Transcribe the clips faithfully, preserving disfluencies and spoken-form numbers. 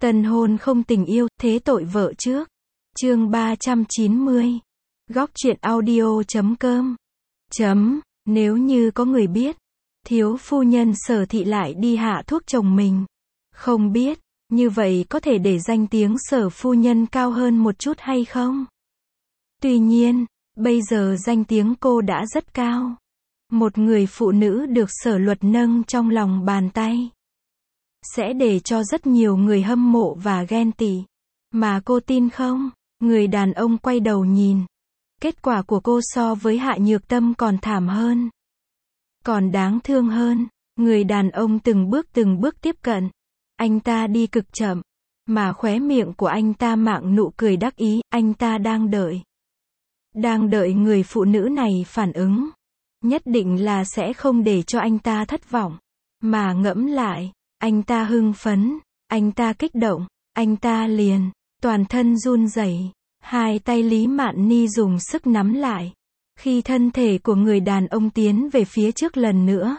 Tân hôn không tình yêu, thế tội vợ trước. Chương ba trăm chín mươi. Góc truyện audio chấm com. Chấm, nếu như có người biết, thiếu phu nhân Sở Thị lại đi hạ thuốc chồng mình. Không biết, như vậy có thể để danh tiếng Sở phu nhân cao hơn một chút hay không? Tuy nhiên, bây giờ danh tiếng cô đã rất cao. Một người phụ nữ được Sở Luật nâng trong lòng bàn tay, sẽ để cho rất nhiều người hâm mộ và ghen tị. Mà cô tin không? Người đàn ông quay đầu nhìn. Kết quả của cô so với Hạ Nhược Tâm còn thảm hơn. Còn đáng thương hơn. Người đàn ông từng bước từng bước tiếp cận. Anh ta đi cực chậm. Mà khóe miệng của anh ta mạng nụ cười đắc ý. Anh ta đang đợi. Đang đợi người phụ nữ này phản ứng. Nhất định là sẽ không để cho anh ta thất vọng. Mà ngẫm lại. Anh ta hưng phấn. Anh ta kích động. Anh ta liền. Toàn thân run rẩy. Hai tay Lý Mạn Ni dùng sức nắm lại. Khi thân thể của người đàn ông tiến về phía trước lần nữa.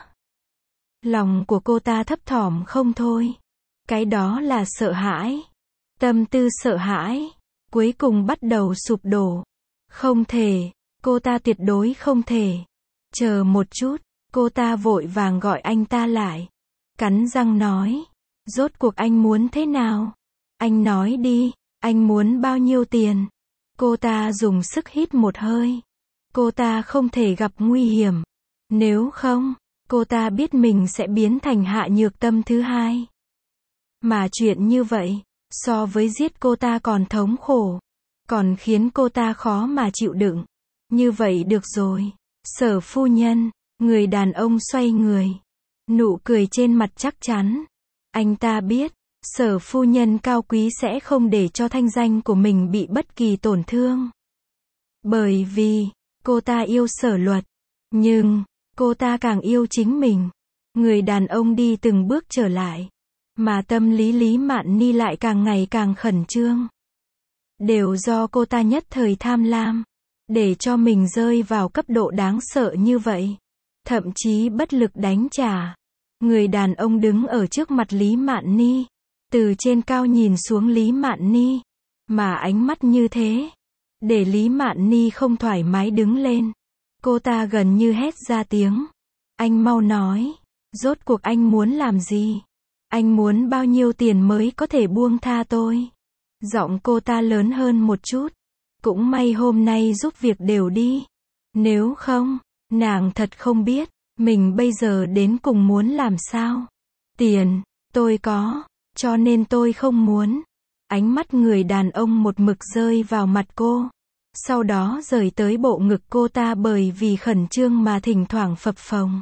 Lòng của cô ta thấp thỏm không thôi. Cái đó là sợ hãi. Tâm tư sợ hãi. Cuối cùng bắt đầu sụp đổ. Không thể. Cô ta tuyệt đối không thể. Chờ một chút. Cô ta vội vàng gọi anh ta lại. Cắn răng nói. Rốt cuộc anh muốn thế nào? Anh nói đi. Anh muốn bao nhiêu tiền? Cô ta dùng sức hít một hơi. Cô ta không thể gặp nguy hiểm. Nếu không, cô ta biết mình sẽ biến thành Hạ Nhược Tâm thứ hai. Mà chuyện như vậy, so với giết cô ta còn thống khổ. Còn khiến cô ta khó mà chịu đựng. Như vậy được rồi. Sở phu nhân, người đàn ông xoay người. Nụ cười trên mặt chắc chắn. Anh ta biết. Sở phu nhân cao quý sẽ không để cho thanh danh của mình bị bất kỳ tổn thương. Bởi vì, cô ta yêu Sở Luật. Nhưng, cô ta càng yêu chính mình. Người đàn ông đi từng bước trở lại. Mà tâm lý Lý Mạn Ni lại càng ngày càng khẩn trương. Đều do cô ta nhất thời tham lam. Để cho mình rơi vào cấp độ đáng sợ như vậy. Thậm chí bất lực đánh trả. Người đàn ông đứng ở trước mặt Lý Mạn Ni. Từ trên cao nhìn xuống Lý Mạn Ni. Mà ánh mắt như thế. Để Lý Mạn Ni không thoải mái đứng lên. Cô ta gần như hét ra tiếng. Anh mau nói. Rốt cuộc anh muốn làm gì? Anh muốn bao nhiêu tiền mới có thể buông tha tôi? Giọng cô ta lớn hơn một chút. Cũng may hôm nay giúp việc đều đi. Nếu không, nàng thật không biết. Mình bây giờ đến cùng muốn làm sao? Tiền, tôi có. Cho nên tôi không muốn. Ánh mắt người đàn ông một mực rơi vào mặt cô. Sau đó rời tới bộ ngực cô ta bởi vì khẩn trương mà thỉnh thoảng phập phồng.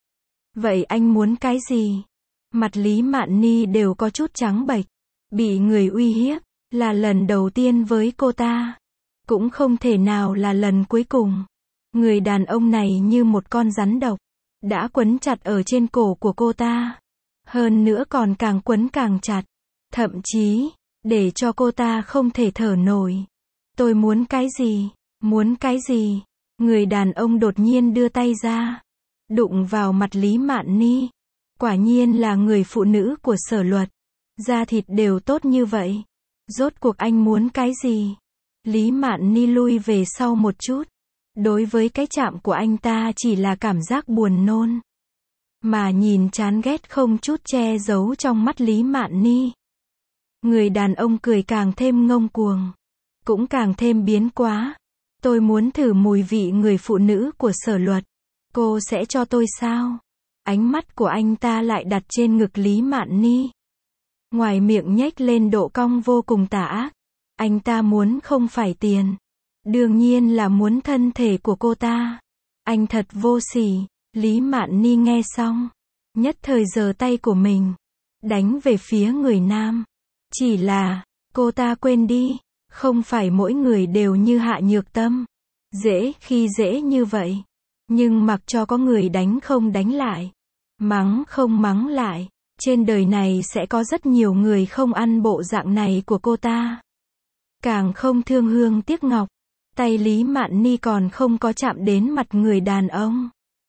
Vậy anh muốn cái gì? Mặt Lý Mạn Ni đều có chút trắng bệch. Bị người uy hiếp, là lần đầu tiên với cô ta. Cũng không thể nào là lần cuối cùng. Người đàn ông này như một con rắn độc. Đã quấn chặt ở trên cổ của cô ta. Hơn nữa còn càng quấn càng chặt. Thậm chí, để cho cô ta không thể thở nổi. Tôi muốn cái gì? Muốn cái gì? Người đàn ông đột nhiên đưa tay ra. Đụng vào mặt Lý Mạn Ni. Quả nhiên là người phụ nữ của Sở Luật. Da thịt đều tốt như vậy. Rốt cuộc anh muốn cái gì? Lý Mạn Ni lui về sau một chút. Đối với cái chạm của anh ta chỉ là cảm giác buồn nôn. Mà nhìn chán ghét không chút che giấu trong mắt Lý Mạn Ni. Người đàn ông cười càng thêm ngông cuồng. Cũng càng thêm biến quá. Tôi muốn thử mùi vị người phụ nữ của Sở Luật. Cô sẽ cho tôi sao? Ánh mắt của anh ta lại đặt trên ngực Lý Mạn Ni. Ngoài miệng nhếch lên độ cong vô cùng tà ác. Anh ta muốn không phải tiền. Đương nhiên là muốn thân thể của cô ta. Anh thật vô sỉ. Lý Mạn Ni nghe xong. Nhất thời giơ tay của mình. Đánh về phía người nam. Chỉ là, cô ta quên đi. Không phải mỗi người đều như Hạ Nhược Tâm. Dễ khi dễ như vậy. Nhưng mặc cho có người đánh không đánh lại. Mắng không mắng lại. Trên đời này sẽ có rất nhiều người không ăn bộ dạng này của cô ta. Càng không thương hương tiếc ngọc. Tay Lý Mạn Ni còn không có chạm đến mặt người đàn ông.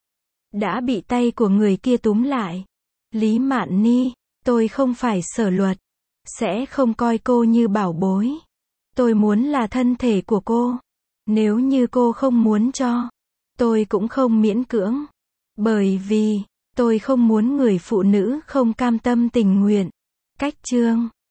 Đã bị tay của người kia túm lại. Lý Mạn Ni, tôi không phải Sở Luật. sẽ không coi cô như bảo bối. Tôi muốn là thân thể của cô. Nếu như cô không muốn cho, tôi cũng không miễn cưỡng. Bởi vì, tôi không muốn người phụ nữ không cam tâm tình nguyện. Cách chương